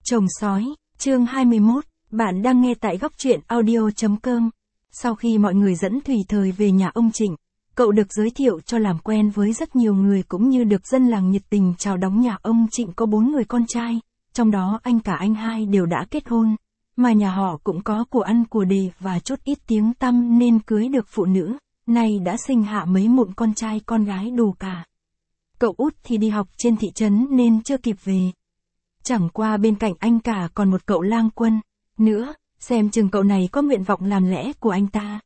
Chồng sói, chương 21, bạn đang nghe tại góc truyện audio.com. Sau khi mọi người dẫn Thủy Thời về nhà ông Trịnh, cậu được giới thiệu cho làm quen với rất nhiều người cũng như được dân làng nhiệt tình chào đón. Nhà ông Trịnh có 4 người con trai, trong đó anh cả anh hai đều đã kết hôn, mà nhà họ cũng có của ăn của đề và chút ít tiếng tăm nên cưới được phụ nữ, nay đã sinh hạ mấy mụn con trai con gái đủ cả. Cậu út thì đi học trên thị trấn nên chưa kịp về. Chẳng qua bên cạnh anh cả còn một cậu lang quân nữa, xem chừng cậu này có nguyện vọng làm lẽ của anh ta.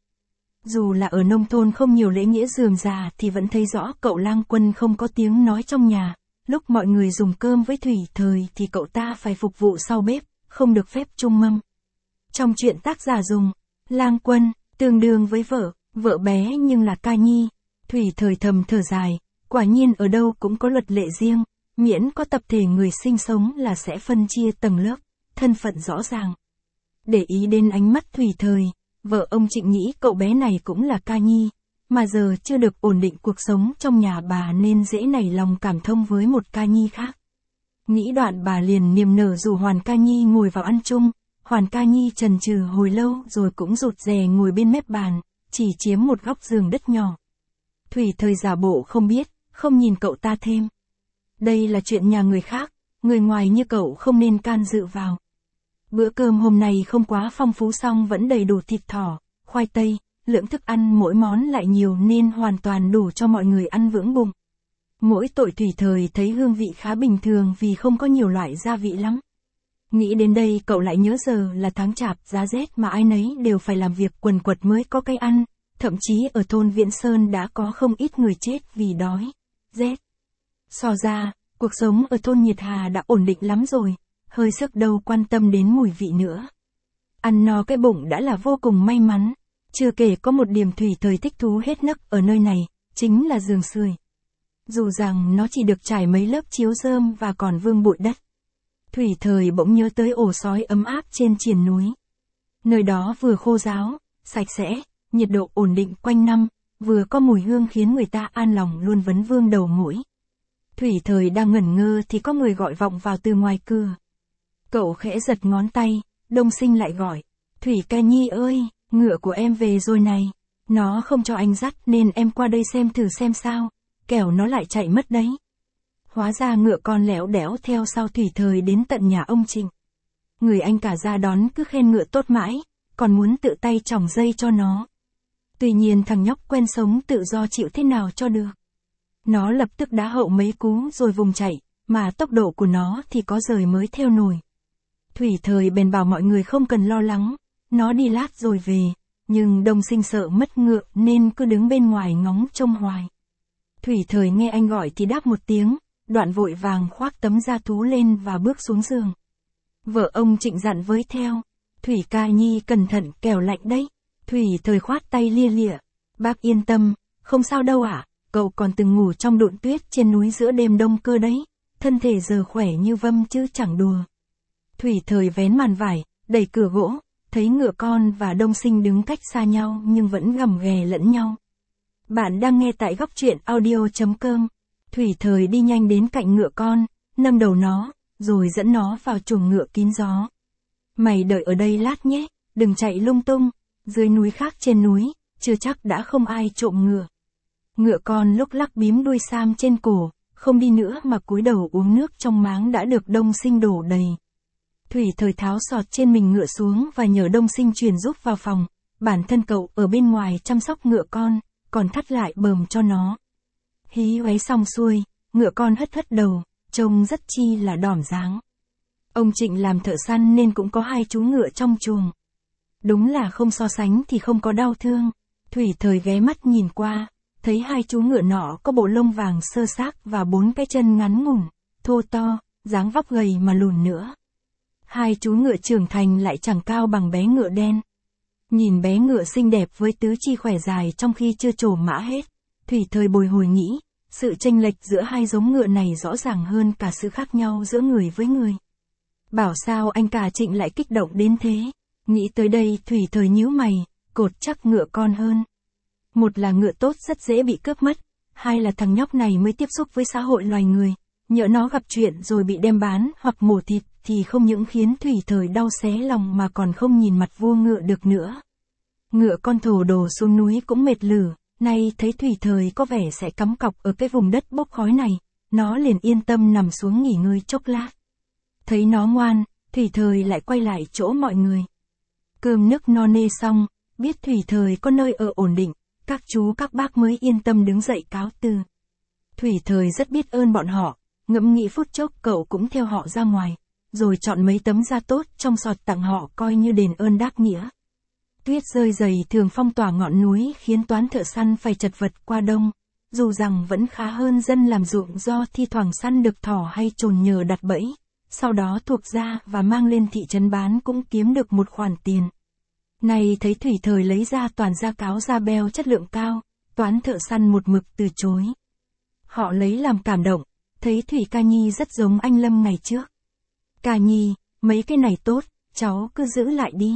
Dù là ở nông thôn không nhiều lễ nghĩa rườm rà thì vẫn thấy rõ cậu lang quân không có tiếng nói trong nhà. Lúc mọi người dùng cơm với Thủy Thời thì cậu ta phải phục vụ sau bếp, không được phép chung mâm. Trong chuyện tác giả dùng, lang quân, tương đương với vợ bé nhưng là ca nhi. Thủy Thời thầm thở dài, quả nhiên ở đâu cũng có luật lệ riêng, miễn có tập thể người sinh sống là sẽ phân chia tầng lớp, thân phận rõ ràng. Để ý đến ánh mắt Thủy Thời, vợ ông Trịnh nghĩ cậu bé này cũng là ca nhi, mà giờ chưa được ổn định cuộc sống trong nhà bà nên dễ nảy lòng cảm thông với một ca nhi khác. Nghĩ đoạn bà liền niềm nở rủ Hoàn ca nhi ngồi vào ăn chung. Hoàn ca nhi chần chừ hồi lâu rồi cũng rụt rè ngồi bên mép bàn, chỉ chiếm một góc giường đất nhỏ. Thủy Thời giả bộ không biết, không nhìn cậu ta thêm. Đây là chuyện nhà người khác, người ngoài như cậu không nên can dự vào. Bữa cơm hôm nay không quá phong phú song vẫn đầy đủ thịt thỏ, khoai tây, lượng thức ăn mỗi món lại nhiều nên hoàn toàn đủ cho mọi người ăn vững bụng. Mỗi tội Thủy Thời thấy hương vị khá bình thường vì không có nhiều loại gia vị lắm. Nghĩ đến đây cậu lại nhớ giờ là tháng chạp giá rét mà ai nấy đều phải làm việc quần quật mới có cái ăn, thậm chí ở thôn Viễn Sơn đã có không ít người chết vì đói, rét. So ra, cuộc sống ở thôn Nhiệt Hà đã ổn định lắm rồi, hơi sức đâu quan tâm đến mùi vị nữa. Ăn no cái bụng đã là vô cùng may mắn, chưa kể có một điểm Thủy Thời thích thú hết nấc ở nơi này, chính là giường sưởi. Dù rằng nó chỉ được trải mấy lớp chiếu rơm và còn vương bụi đất. Thủy Thời bỗng nhớ tới ổ sói ấm áp trên triền núi. Nơi đó vừa khô ráo, sạch sẽ, nhiệt độ ổn định quanh năm, vừa có mùi hương khiến người ta an lòng luôn vấn vương đầu mũi. Thủy Thời đang ngẩn ngơ thì có người gọi vọng vào từ ngoài cửa. Cậu khẽ giật ngón tay, Đông Sinh lại gọi, Thủy ca nhi ơi, ngựa của em về rồi này, nó không cho anh dắt nên em qua đây xem thử xem sao, kẻo nó lại chạy mất đấy. Hóa ra ngựa con lẻo đẻo theo sau Thủy Thời đến tận nhà ông Trịnh. Người anh cả ra đón cứ khen ngựa tốt mãi, còn muốn tự tay tròng dây cho nó. Tuy nhiên thằng nhóc quen sống tự do chịu thế nào cho được. Nó lập tức đá hậu mấy cú rồi vùng chạy, mà tốc độ của nó thì có rời mới theo nổi. Thủy Thời bèn bảo mọi người không cần lo lắng, nó đi lát rồi về, nhưng Đông Sinh sợ mất ngựa nên cứ đứng bên ngoài ngóng trông hoài. Thủy Thời nghe anh gọi thì đáp một tiếng, đoạn vội vàng khoác tấm da thú lên và bước xuống giường. Vợ ông Trịnh dặn với theo, Thủy ca nhi cẩn thận kẻo lạnh đấy. Thủy Thời khoát tay lia lịa, bác yên tâm, không sao đâu ạ, cậu còn từng ngủ trong đụn tuyết trên núi giữa đêm đông cơ đấy, thân thể giờ khỏe như vâm chứ chẳng đùa. Thủy Thời vén màn vải, đẩy cửa gỗ, thấy ngựa con và Đông Sinh đứng cách xa nhau nhưng vẫn gầm ghè lẫn nhau. Bạn đang nghe tại góc truyện audio.com. Thủy Thời đi nhanh đến cạnh ngựa con, nâng đầu nó, rồi dẫn nó vào chuồng ngựa kín gió. Mày đợi ở đây lát nhé, đừng chạy lung tung, dưới núi khác trên núi, chưa chắc đã không ai trộm ngựa. Ngựa con lúc lắc bím đuôi sam trên cổ, không đi nữa mà cúi đầu uống nước trong máng đã được Đông Sinh đổ đầy. Thủy Thời tháo sọt trên mình ngựa xuống và nhờ Đông Sinh truyền giúp vào phòng, bản thân cậu ở bên ngoài chăm sóc ngựa con, còn thắt lại bờm cho nó. Hí hoáy xong xuôi, ngựa con hất hất đầu, trông rất chi là đỏm dáng. Ông Trịnh làm thợ săn nên cũng có 2 chú ngựa trong chuồng. Đúng là không so sánh thì không có đau thương. Thủy Thời ghé mắt nhìn qua, thấy 2 chú ngựa nọ có bộ lông vàng sơ xác và 4 cái chân ngắn ngủn, thô to, dáng vóc gầy mà lùn nữa. 2 chú ngựa trưởng thành lại chẳng cao bằng bé ngựa đen. Nhìn bé ngựa xinh đẹp với tứ chi khỏe dài trong khi chưa trổ mã hết. Thủy Thời bồi hồi nghĩ, sự chênh lệch giữa 2 giống ngựa này rõ ràng hơn cả sự khác nhau giữa người với người. Bảo sao anh cả Trịnh lại kích động đến thế. Nghĩ tới đây Thủy Thời nhíu mày, cột chắc ngựa con hơn. Một là ngựa tốt rất dễ bị cướp mất, 2 là thằng nhóc này mới tiếp xúc với xã hội loài người, nhỡ nó gặp chuyện rồi bị đem bán hoặc mổ thịt thì không những khiến Thủy Thời đau xé lòng mà còn không nhìn mặt vua ngựa được nữa. Ngựa con thổ đồ xuống núi cũng mệt lử, nay thấy Thủy Thời có vẻ sẽ cắm cọc ở cái vùng đất bốc khói này, nó liền yên tâm nằm xuống nghỉ ngơi chốc lát. Thấy nó ngoan, Thủy Thời lại quay lại chỗ mọi người. Cơm nước no nê xong, biết Thủy Thời có nơi ở ổn định, các chú các bác mới yên tâm đứng dậy cáo từ. Thủy Thời rất biết ơn bọn họ, ngẫm nghĩ phút chốc cậu cũng theo họ ra ngoài, rồi chọn mấy tấm da tốt trong sọt tặng họ coi như đền ơn đáp nghĩa. Tuyết rơi dày thường phong tỏa ngọn núi khiến toán thợ săn phải chật vật qua đông, dù rằng vẫn khá hơn dân làm ruộng do thi thoảng săn được thỏ hay trồn nhờ đặt bẫy, sau đó thuộc ra và mang lên thị trấn bán cũng kiếm được một khoản tiền. Này thấy Thủy Thời lấy ra toàn da cáo da beo chất lượng cao, toán thợ săn một mực từ chối. Họ lấy làm cảm động, thấy Thủy Ca Nhi rất giống anh Lâm ngày trước. Ca Nhi, mấy cái này tốt, cháu cứ giữ lại đi.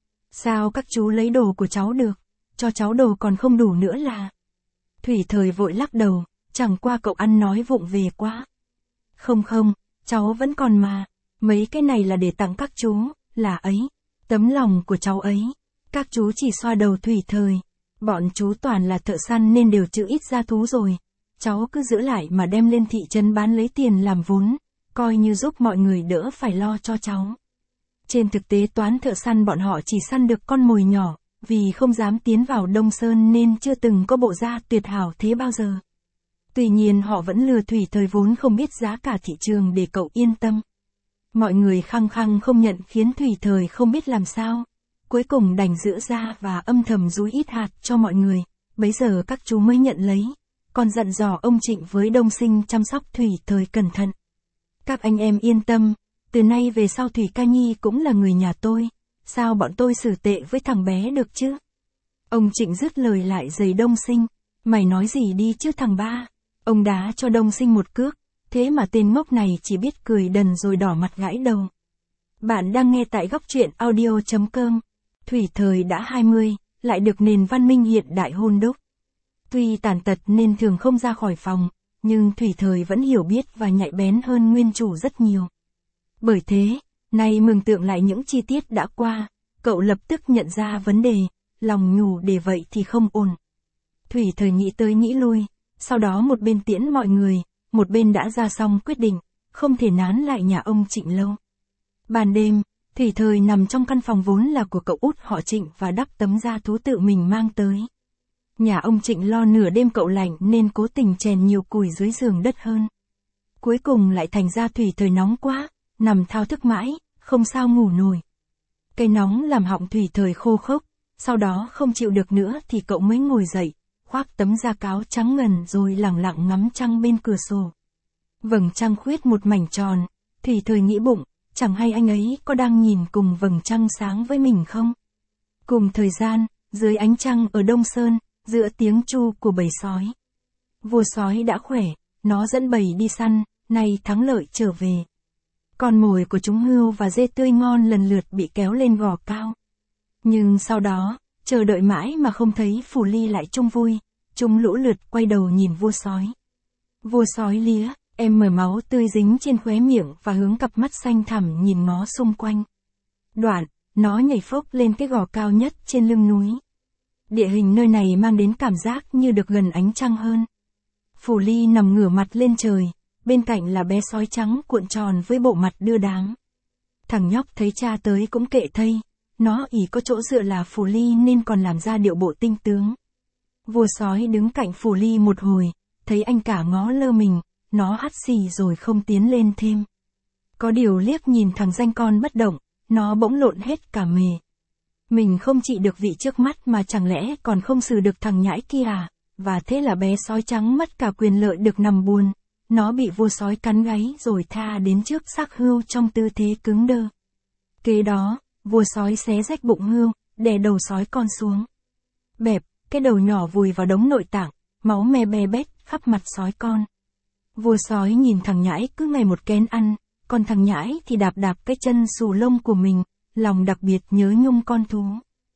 Sao các chú lấy đồ của cháu được, cho cháu đồ còn không đủ nữa là. Thủy Thời vội lắc đầu, chẳng qua cậu ăn nói vụng về quá. Không không, cháu vẫn còn mà, mấy cái này là để tặng các chú, là ấy, tấm lòng của cháu ấy. Các chú chỉ xoa đầu Thủy Thời, bọn chú toàn là thợ săn nên đều chữ ít gia thú rồi. Cháu cứ giữ lại mà đem lên thị trấn bán lấy tiền làm vốn, coi như giúp mọi người đỡ phải lo cho cháu. Trên thực tế toán thợ săn bọn họ chỉ săn được con mồi nhỏ, vì không dám tiến vào Đông Sơn nên chưa từng có bộ da tuyệt hảo thế bao giờ. Tuy nhiên họ vẫn lừa Thủy Thời vốn không biết giá cả thị trường để cậu yên tâm. Mọi người khăng khăng không nhận khiến Thủy Thời không biết làm sao. Cuối cùng đành giữ ra và âm thầm dúi ít hạt cho mọi người, bấy giờ các chú mới nhận lấy. Còn dặn dò ông Trịnh với Đông Sinh chăm sóc Thủy Thời cẩn thận. Các anh em yên tâm, từ nay về sau Thủy Ca Nhi cũng là người nhà tôi, sao bọn tôi xử tệ với thằng bé được chứ? Ông Trịnh dứt lời lại giày Đông Sinh, mày nói gì đi chứ thằng ba? Ông đá cho Đông Sinh một cước, thế mà tên ngốc này chỉ biết cười đần rồi đỏ mặt gãi đầu. Bạn đang nghe tại góc truyện audio.com. Thủy Thời đã 20, lại được nền văn minh hiện đại hôn đúc. Tuy tàn tật nên thường không ra khỏi phòng, nhưng Thủy Thời vẫn hiểu biết và nhạy bén hơn nguyên chủ rất nhiều. Bởi thế, nay mường tượng lại những chi tiết đã qua, cậu lập tức nhận ra vấn đề, lòng nhủ để vậy thì không ổn. Thủy Thời nghĩ tới nghĩ lui, sau đó một bên tiễn mọi người, một bên đã ra xong quyết định, không thể nán lại nhà ông Trịnh lâu. Ban đêm, Thủy Thời nằm trong căn phòng vốn là của cậu út họ Trịnh và đắp tấm da thú tự mình mang tới. Nhà ông Trịnh lo nửa đêm cậu lạnh nên cố tình chèn nhiều củi dưới giường đất hơn. Cuối cùng lại thành ra Thủy Thời nóng quá, nằm thao thức mãi, không sao ngủ nổi. Cái nóng làm họng Thủy Thời khô khốc, sau đó không chịu được nữa thì cậu mới ngồi dậy, khoác tấm da cáo trắng ngần rồi lẳng lặng ngắm trăng bên cửa sổ. Vầng trăng khuyết một mảnh tròn, Thủy Thời nghĩ bụng, chẳng hay anh ấy có đang nhìn cùng vầng trăng sáng với mình không? Cùng thời gian, dưới ánh trăng ở Đông Sơn, giữa tiếng chu của bầy sói. Vua sói đã khỏe, nó dẫn bầy đi săn, nay thắng lợi trở về. Con mồi của chúng hươu và dê tươi ngon lần lượt bị kéo lên gò cao. Nhưng sau đó, chờ đợi mãi mà không thấy Phù Ly lại chung vui, chúng lũ lượt quay đầu nhìn vua sói. Vua sói lía, em mở máu tươi dính trên khóe miệng và hướng cặp mắt xanh thẳm nhìn ngó xung quanh. Đoạn, nó nhảy phốc lên cái gò cao nhất trên lưng núi. Địa hình nơi này mang đến cảm giác như được gần ánh trăng hơn. Phù Ly nằm ngửa mặt lên trời, bên cạnh là bé sói trắng cuộn tròn với bộ mặt đưa đám. Thằng nhóc thấy cha tới cũng kệ thây, nó ỷ có chỗ dựa là Phù Ly nên còn làm ra điệu bộ tinh tướng. Vua sói đứng cạnh Phù Ly một hồi, thấy anh cả ngó lơ mình, nó hắt xì rồi không tiến lên thêm. Có điều liếc nhìn thằng danh con bất động, nó bỗng lộn hết cả mề. Mình không trị được vị trước mắt mà chẳng lẽ còn không xử được thằng nhãi kia à? Và thế là bé sói trắng mất cả quyền lợi được nằm buồn. Nó bị vua sói cắn gáy rồi tha đến trước xác hươu trong tư thế cứng đơ. Kế đó, vua sói xé rách bụng hươu, đè đầu sói con xuống. Bẹp, cái đầu nhỏ vùi vào đống nội tạng, máu me be bét khắp mặt sói con. Vua sói nhìn thằng nhãi cứ ngày một kén ăn, còn thằng nhãi thì đạp đạp cái chân xù lông của mình, lòng đặc biệt nhớ nhung con thú.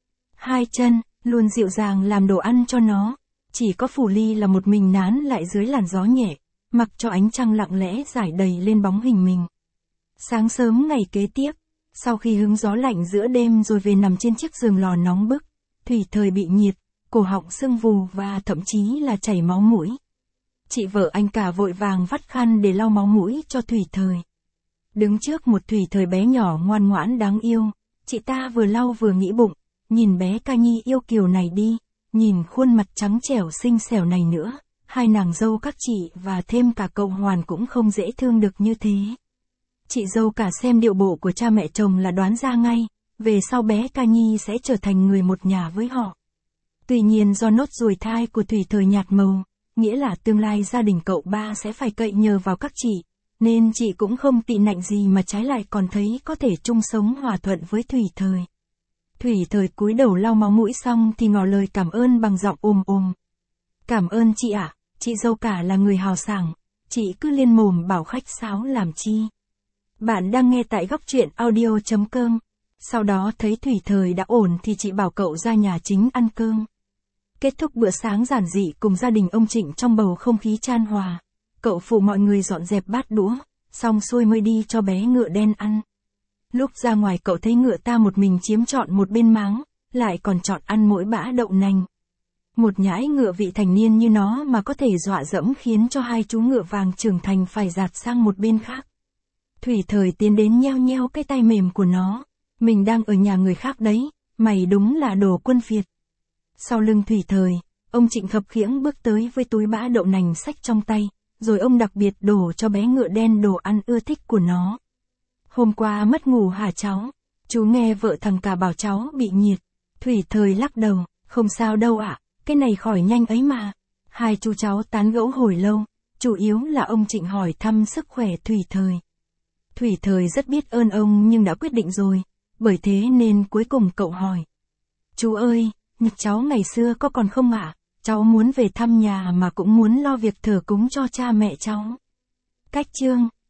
Hai chân, luôn dịu dàng làm đồ ăn cho nó, chỉ có Phù Ly là một mình nán lại dưới làn gió nhẹ, mặc cho ánh trăng lặng lẽ rải đầy lên bóng hình mình. Sáng sớm ngày kế tiếp, sau khi hứng gió lạnh giữa đêm rồi về nằm trên chiếc giường lò nóng bức, Thủy Thời bị nhiệt, cổ họng sưng vù và thậm chí là chảy máu mũi. Chị vợ anh cả vội vàng vắt khăn để lau máu mũi cho Thủy Thời. Đứng trước một Thủy Thời bé nhỏ ngoan ngoãn đáng yêu, chị ta vừa lau vừa nghĩ bụng, nhìn bé ca nhi yêu kiều này đi, nhìn khuôn mặt trắng trẻo xinh xẻo này nữa, hai nàng dâu các chị và thêm cả cậu Hoàn cũng không dễ thương được như thế. Chị dâu cả xem điệu bộ của cha mẹ chồng là đoán ra ngay, về sau bé ca nhi sẽ trở thành người một nhà với họ. Tuy nhiên do nốt ruồi thai của Thủy Thời nhạt màu, nghĩa là tương lai gia đình cậu ba sẽ phải cậy nhờ vào các chị, nên chị cũng không tị nạnh gì mà trái lại còn thấy có thể chung sống hòa thuận với Thủy Thời. Thủy Thời cúi đầu lau máu mũi xong thì ngỏ lời cảm ơn bằng giọng ồm ồm. Cảm ơn chị ạ, chị dâu cả là người hào sảng, chị cứ liên mồm bảo khách sáo làm chi. Bạn đang nghe tại góc truyện audio.com. Sau đó thấy Thủy Thời đã ổn thì chị bảo cậu ra nhà chính ăn cơm. Kết thúc bữa sáng giản dị cùng gia đình ông Trịnh trong bầu không khí chan hòa, cậu phụ mọi người dọn dẹp bát đũa, xong xuôi mới đi cho bé ngựa đen ăn. Lúc ra ngoài cậu thấy ngựa ta một mình chiếm trọn một bên máng, lại còn chọn ăn mỗi bã đậu nành. Một nhãi ngựa vị thành niên như nó mà có thể dọa dẫm khiến cho hai chú ngựa vàng trưởng thành phải dạt sang một bên khác. Thủy Thời tiến đến nheo nheo cái tay mềm của nó. Mình đang ở nhà người khác đấy, mày đúng là đồ quân Việt. Sau lưng Thủy Thời, ông Trịnh khập khiễng bước tới với túi bã đậu nành xách trong tay, rồi ông đặc biệt đổ cho bé ngựa đen đồ ăn ưa thích của nó. Hôm qua mất ngủ hả cháu? Chú nghe vợ thằng cả bảo cháu bị nhiệt. Thủy Thời lắc đầu, không sao đâu ạ, cái này khỏi nhanh ấy mà. Hai chú cháu tán gẫu hồi lâu, chủ yếu là ông Trịnh hỏi thăm sức khỏe Thủy Thời. Thủy Thời rất biết ơn ông nhưng đã quyết định rồi, bởi thế nên cuối cùng cậu hỏi. Chú ơi, nhật cháu ngày xưa có còn không ạ? Cháu muốn về thăm nhà mà cũng muốn lo việc thờ cúng cho cha mẹ cháu. Cách chương